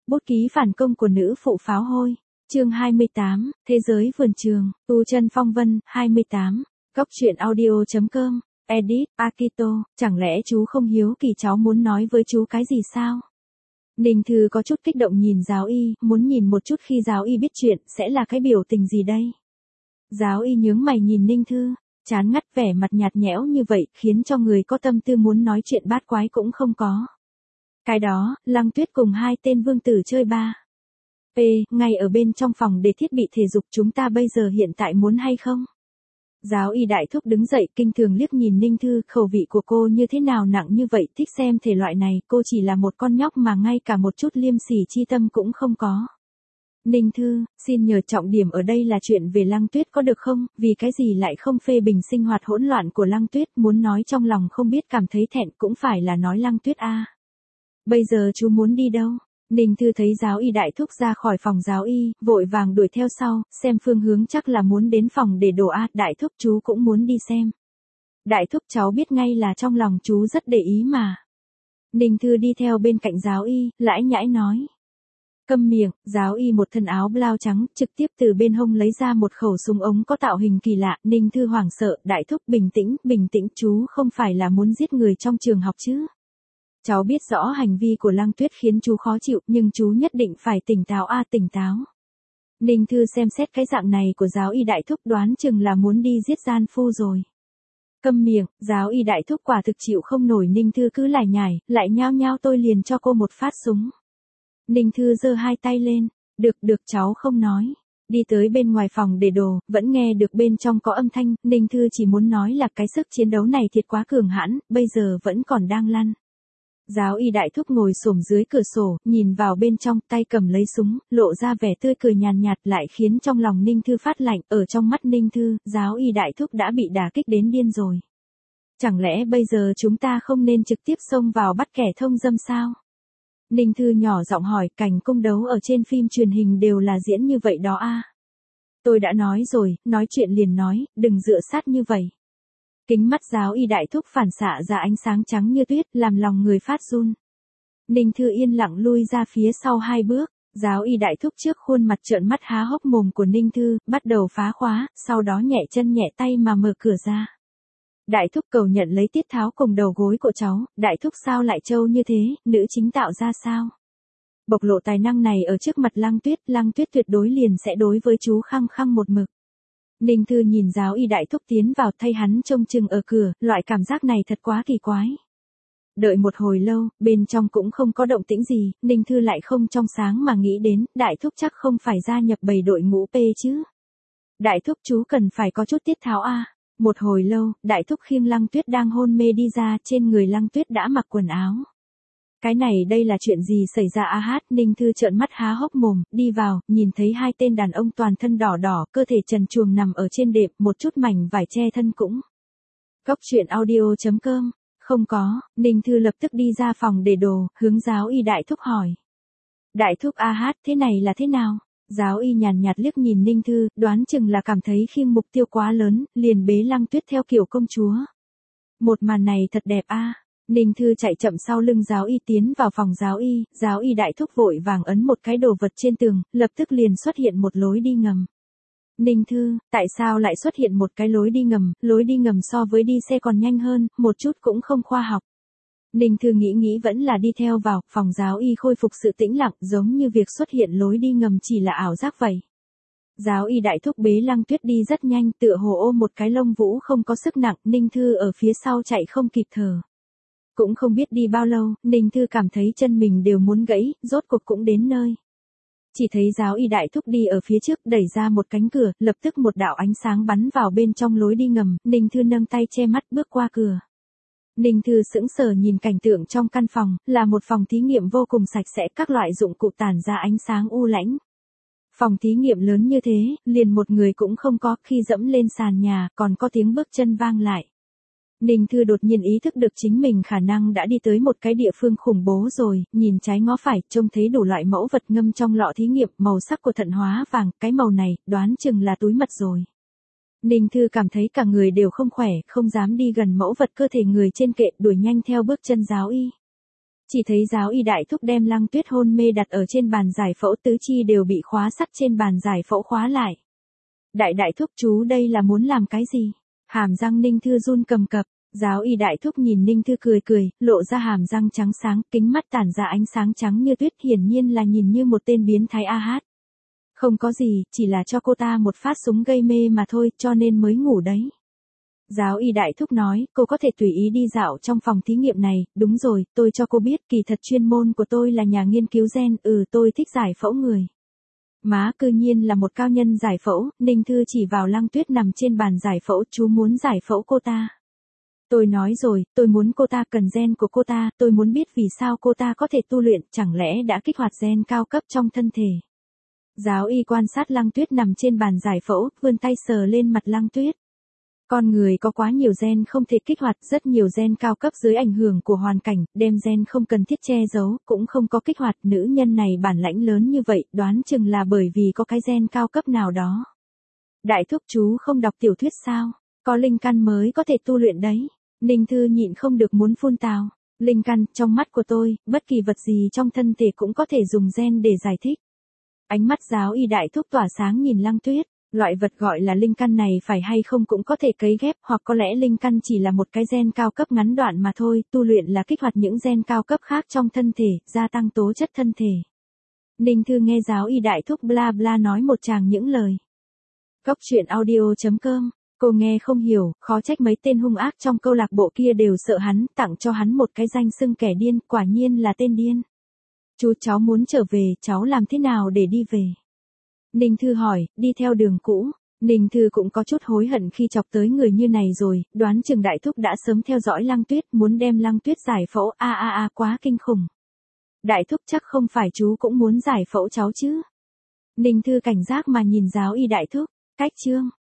Bút ký phản công của nữ phụ pháo hôi. Chương 28, Thế giới vườn trường, Tu chân phong vân, 28. Góc truyện audio.com, edit, Akito, chẳng lẽ chú không hiếu kỳ cháu muốn nói với chú cái gì sao? Ninh Thư có chút kích động nhìn giáo y, muốn nhìn một chút khi giáo y biết chuyện, sẽ là cái biểu tình gì đây? Giáo y nhướng mày nhìn Ninh Thư, chán ngắt vẻ mặt nhạt nhẽo như vậy, khiến cho người có tâm tư muốn nói chuyện bát quái cũng không có. Cái đó, Lăng Tuyết cùng hai tên vương tử chơi ba. Ngay ở bên trong phòng để thiết bị thể dục chúng ta bây giờ hiện tại muốn hay không? Giáo y đại thúc đứng dậy kinh thường liếc nhìn Ninh Thư, khẩu vị của cô như thế nào nặng như vậy, thích xem thể loại này, cô chỉ là một con nhóc mà ngay cả một chút liêm sỉ chi tâm cũng không có. Ninh Thư, xin nhờ trọng điểm ở đây là chuyện về Lăng Tuyết có được không, vì cái gì lại không phê bình sinh hoạt hỗn loạn của Lăng Tuyết, muốn nói trong lòng không biết cảm thấy thẹn cũng phải là nói Lăng Tuyết a. Bây giờ chú muốn đi đâu? Ninh Thư thấy giáo y đại thúc ra khỏi phòng giáo y, vội vàng đuổi theo sau, xem phương hướng chắc là muốn đến phòng để đổ a, đại thúc chú cũng muốn đi xem. Đại thúc cháu biết ngay là trong lòng chú rất để ý mà. Ninh Thư đi theo bên cạnh giáo y, lãi nhãi nói. Câm miệng, giáo y một thân áo blau trắng, trực tiếp từ bên hông lấy ra một khẩu súng ống có tạo hình kỳ lạ, Ninh Thư hoảng sợ, đại thúc bình tĩnh, chú không phải là muốn giết người trong trường học chứ. Cháu biết rõ hành vi của Lăng Tuyết khiến chú khó chịu, nhưng chú nhất định phải tỉnh táo a, tỉnh táo. Ninh Thư xem xét cái dạng này của giáo y đại thúc đoán chừng là muốn đi giết gian phu rồi. Câm miệng, giáo y đại thúc quả thực chịu không nổi Ninh Thư cứ lải nhải, lại nhao nhao tôi liền cho cô một phát súng. Ninh Thư giơ hai tay lên, được cháu không nói. Đi tới bên ngoài phòng để đồ, vẫn nghe được bên trong có âm thanh, Ninh Thư chỉ muốn nói là cái sức chiến đấu này thiệt quá cường hãn, bây giờ vẫn còn đang lăn. Giáo y đại thúc ngồi xổm dưới cửa sổ, nhìn vào bên trong, tay cầm lấy súng, lộ ra vẻ tươi cười nhàn nhạt lại khiến trong lòng Ninh Thư phát lạnh, ở trong mắt Ninh Thư, giáo y đại thúc đã bị đả kích đến điên rồi. Chẳng lẽ bây giờ chúng ta không nên trực tiếp xông vào bắt kẻ thông dâm sao? Ninh Thư nhỏ giọng hỏi, cảnh cung đấu ở trên phim truyền hình đều là diễn như vậy đó a. Tôi đã nói rồi, nói chuyện liền nói, đừng dựa sát như vậy. Kính mắt giáo y đại thúc phản xạ ra ánh sáng trắng như tuyết, làm lòng người phát run. Ninh Thư yên lặng lui ra phía sau hai bước, giáo y đại thúc trước khuôn mặt trợn mắt há hốc mồm của Ninh Thư, bắt đầu phá khóa, sau đó nhẹ chân nhẹ tay mà mở cửa ra. Đại thúc cầu nhận lấy tiết tháo cùng đầu gối của cháu, đại thúc sao lại trâu như thế, nữ chính tạo ra sao? Bộc lộ tài năng này ở trước mặt Lăng Tuyết tuyệt đối liền sẽ đối với chú khăng khăng một mực. Ninh Thư nhìn giáo y đại thúc tiến vào thay hắn trông chừng ở cửa, loại cảm giác này thật quá kỳ quái. Đợi một hồi lâu, bên trong cũng không có động tĩnh gì, Ninh Thư lại không trong sáng mà nghĩ đến, đại thúc chắc không phải gia nhập bầy đội ngũ P chứ. Đại thúc chú cần phải có chút tiết tháo a. Một hồi lâu, đại thúc khiêng Lăng Tuyết đang hôn mê đi ra, trên người Lăng Tuyết đã mặc quần áo. Cái này đây là chuyện gì xảy ra a hát, Ninh Thư trợn mắt há hốc mồm, đi vào, nhìn thấy hai tên đàn ông toàn thân đỏ đỏ, cơ thể trần truồng nằm ở trên đệm, một chút mảnh vải che thân cũng. Góc truyện audio.com, không có, Ninh Thư lập tức đi ra phòng để đồ, hướng giáo y đại thúc hỏi. Đại thúc a hát, thế này là thế nào? Giáo y nhàn nhạt liếc nhìn Ninh Thư, đoán chừng là cảm thấy khiêng mục tiêu quá lớn, liền bế Lăng Tuyết theo kiểu công chúa. Một màn này thật đẹp a. Ninh Thư chạy chậm sau lưng giáo y tiến vào phòng giáo y đại thúc vội vàng ấn một cái đồ vật trên tường, lập tức liền xuất hiện một lối đi ngầm. Ninh Thư, tại sao lại xuất hiện một cái lối đi ngầm so với đi xe còn nhanh hơn, một chút cũng không khoa học. Ninh Thư nghĩ vẫn là đi theo vào, phòng giáo y khôi phục sự tĩnh lặng, giống như việc xuất hiện lối đi ngầm chỉ là ảo giác vậy. Giáo y đại thúc bế Lăng Tuyết đi rất nhanh, tựa hồ ôm một cái lông vũ không có sức nặng, Ninh Thư ở phía sau chạy không kịp thở. Cũng không biết đi bao lâu, Ninh Thư cảm thấy chân mình đều muốn gãy, rốt cuộc cũng đến nơi. Chỉ thấy giáo y đại thúc đi ở phía trước đẩy ra một cánh cửa, lập tức một đạo ánh sáng bắn vào bên trong lối đi ngầm, Ninh Thư nâng tay che mắt bước qua cửa. Ninh Thư sững sờ nhìn cảnh tượng trong căn phòng, là một phòng thí nghiệm vô cùng sạch sẽ, các loại dụng cụ tản ra ánh sáng u lãnh. Phòng thí nghiệm lớn như thế, liền một người cũng không có, khi dẫm lên sàn nhà, còn có tiếng bước chân vang lại. Ninh Thư đột nhiên ý thức được chính mình khả năng đã đi tới một cái địa phương khủng bố rồi, nhìn trái ngó phải, trông thấy đủ loại mẫu vật ngâm trong lọ thí nghiệm, màu sắc của thận hóa vàng, cái màu này, đoán chừng là túi mật rồi. Ninh Thư cảm thấy cả người đều không khỏe, không dám đi gần mẫu vật cơ thể người trên kệ, đuổi nhanh theo bước chân giáo y. Chỉ thấy giáo y đại thúc đem Lăng Tuyết hôn mê đặt ở trên bàn giải phẫu, tứ chi đều bị khóa sắt trên bàn giải phẫu khóa lại. Đại thúc chú đây là muốn làm cái gì? Hàm răng Ninh Thư run cầm cập, giáo y đại thúc nhìn Ninh Thư cười, lộ ra hàm răng trắng sáng, kính mắt tản ra ánh sáng trắng như tuyết, hiển nhiên là nhìn như một tên biến thái a hát. Không có gì, chỉ là cho cô ta một phát súng gây mê mà thôi, cho nên mới ngủ đấy. Giáo y đại thúc nói, cô có thể tùy ý đi dạo trong phòng thí nghiệm này, đúng rồi, tôi cho cô biết, kỳ thật chuyên môn của tôi là nhà nghiên cứu gen, tôi thích giải phẫu người. Má cư nhiên là một cao nhân giải phẫu, Ninh Thư chỉ vào Lăng Tuyết nằm trên bàn giải phẫu, chú muốn giải phẫu cô ta. Tôi nói rồi, tôi muốn cô ta cần gen của cô ta, tôi muốn biết vì sao cô ta có thể tu luyện, chẳng lẽ đã kích hoạt gen cao cấp trong thân thể. Giáo y quan sát Lăng Tuyết nằm trên bàn giải phẫu, vươn tay sờ lên mặt Lăng Tuyết. Con người có quá nhiều gen không thể kích hoạt, rất nhiều gen cao cấp dưới ảnh hưởng của hoàn cảnh, đem gen không cần thiết che giấu, cũng không có kích hoạt. Nữ nhân này bản lãnh lớn như vậy, đoán chừng là bởi vì có cái gen cao cấp nào đó. Đại thúc chú không đọc tiểu thuyết sao? Có linh căn mới có thể tu luyện đấy. Ninh Thư nhịn không được muốn phun tào. Linh căn, trong mắt của tôi, bất kỳ vật gì trong thân thể cũng có thể dùng gen để giải thích. Ánh mắt giáo y đại thúc tỏa sáng nhìn Lăng Tuyết. Loại vật gọi là linh căn này phải hay không cũng có thể cấy ghép, hoặc có lẽ linh căn chỉ là một cái gen cao cấp ngắn đoạn mà thôi, tu luyện là kích hoạt những gen cao cấp khác trong thân thể, gia tăng tố chất thân thể. Ninh Thư nghe giáo y đại thúc bla bla nói một tràng những lời. Cóc truyện audio.com, cô nghe không hiểu, khó trách mấy tên hung ác trong câu lạc bộ kia đều sợ hắn, tặng cho hắn một cái danh xưng kẻ điên, quả nhiên là tên điên. Chú cháu muốn trở về, cháu làm thế nào để đi về? Ninh Thư hỏi, đi theo đường cũ. Ninh Thư cũng có chút hối hận khi chọc tới người như này rồi, đoán chừng đại thúc đã sớm theo dõi Lăng Tuyết, muốn đem Lăng Tuyết giải phẫu, quá kinh khủng. Đại thúc chắc không phải chú cũng muốn giải phẫu cháu chứ? Ninh Thư cảnh giác mà nhìn giáo y đại thúc, cách chương.